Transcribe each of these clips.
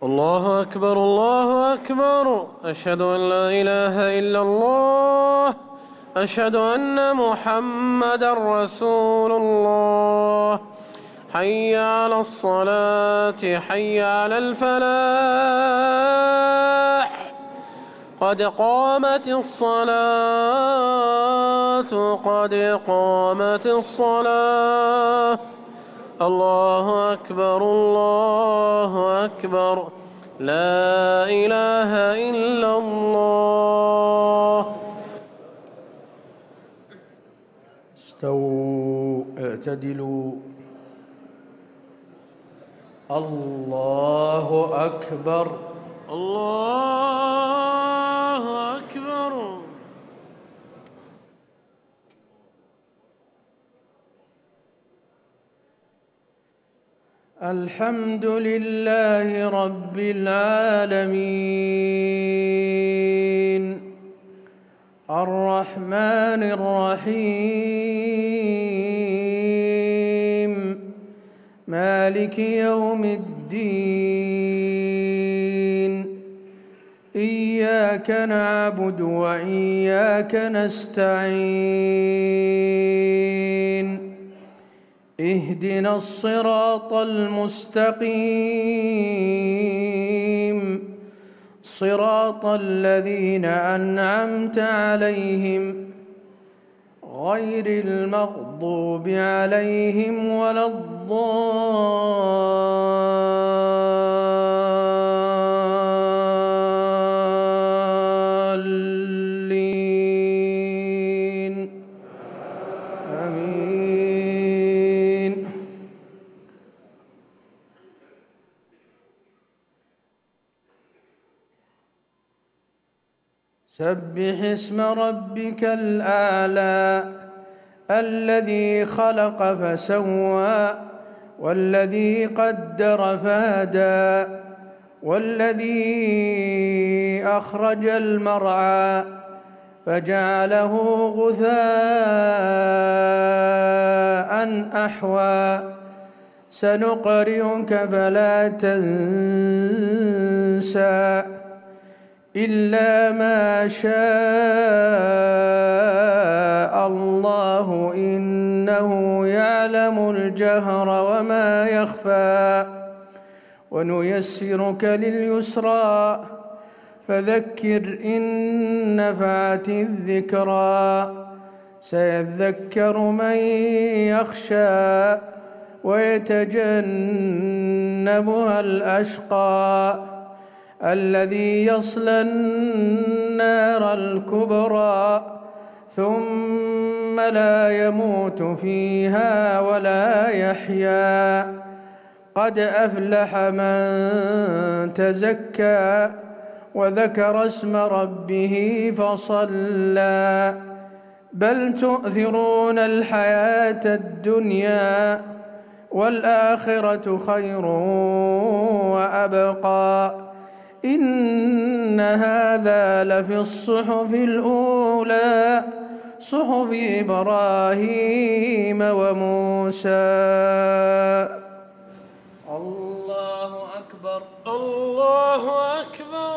الله أكبر الله أكبر، أشهد أن لا إله إلا الله، أشهد أن محمدًا رسول الله. حي على الصلاة، حي على الفلاح، قد قامت الصلاة، قد قامت الصلاة. الله أكبر الله أكبر، لا إله إلا الله. استووا اعتدلوا. الله أكبر الله أكبر. الحمد لله رب العالمين، الرحمن الرحيم، مالك يوم الدين. إياك نعبد وإياك نستعين، اهدنا الصراط المستقيم، صراط الذين أنعمت عليهم غير المغضوب عليهم ولا الضالين. آمين. سبح اسم ربك الأعلى، الذي خلق فسوى، والذي قدر فهدى، والذي أخرج المرعى فجعله غثاء أحوى. سنقرئك فلا تنسى إلا ما شاء الله، إنه يعلم الجهر وما يخفى. ونيسرك لليسرى، فذكر إن نفعت الذكرى. سيذكر من يخشى ويتجنبها الأشقى، الذي يصلى النار الكبرى، ثم لا يموت فيها ولا يحيا. قد أفلح من تزكى وذكر اسم ربه فصلى. بل تؤثرون الحياة الدنيا، والآخرة خير وأبقى. إن هذا لفي الصحف الأولى، صحف إبراهيم وموسى. الله أكبر الله أكبر.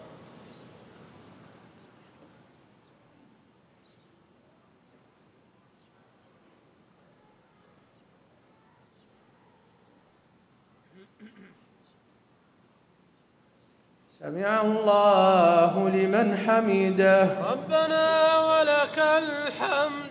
سمع الله لمن حمده. ربنا ولك الحمد.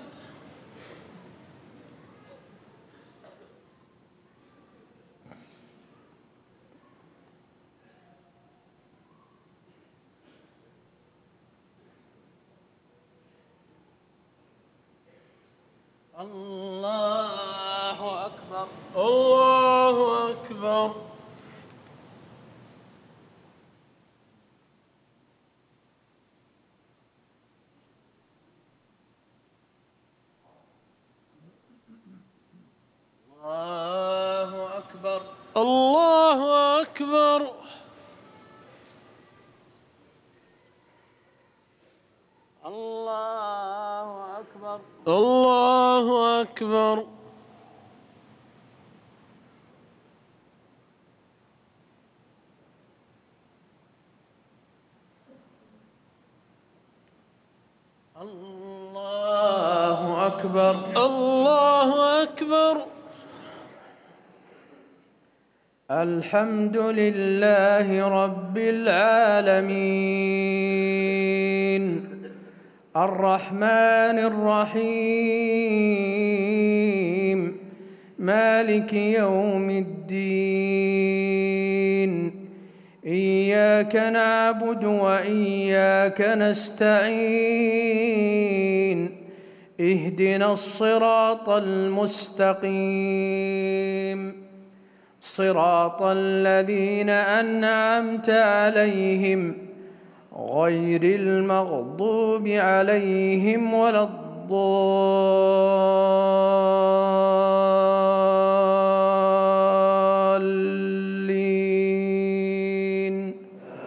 الله أكبر الله أكبر. الله أكبر الله أكبر. الله أكبر الله أكبر. الله أكبر. الله أكبر. الحمد لله رب العالمين الرحمن الرحيم مالك يوم الدين إياك نعبد وإياك نستعين اهدنا الصراط المستقيم صراط الذين أنعمت عليهم غير المغضوب عليهم ولا الضالين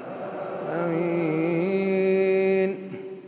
آمين.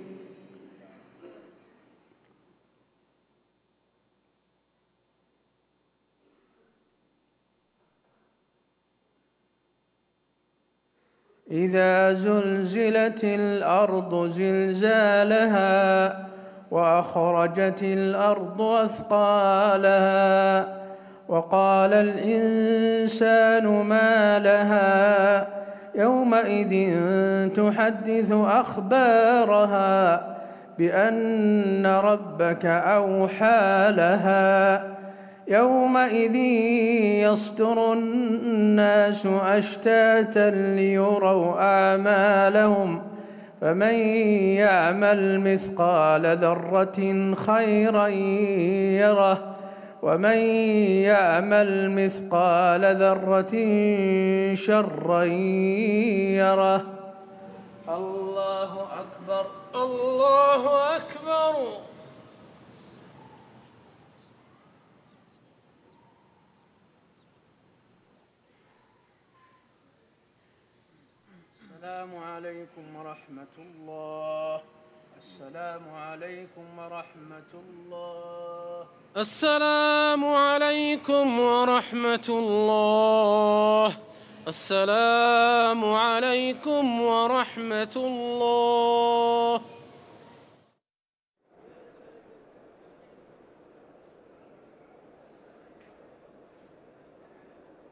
إذا زلزلت الأرض زلزالها وأخرجت الأرض أثقالها وقال الإنسان ما لها يومئذ تحدث أخبارها بأن ربك أوحى لها يومئذ يصدر الناس أشتاتا ليروا أعمالهم فمن يعمل مثقال ذرة خيرا يره ومن يعمل مثقال ذرة شرا يره. الله أكبر. الله أكبر. السلام عليكم ورحمة الله. السلام عليكم ورحمة الله. السلام عليكم ورحمة الله. السلام عليكم ورحمة الله.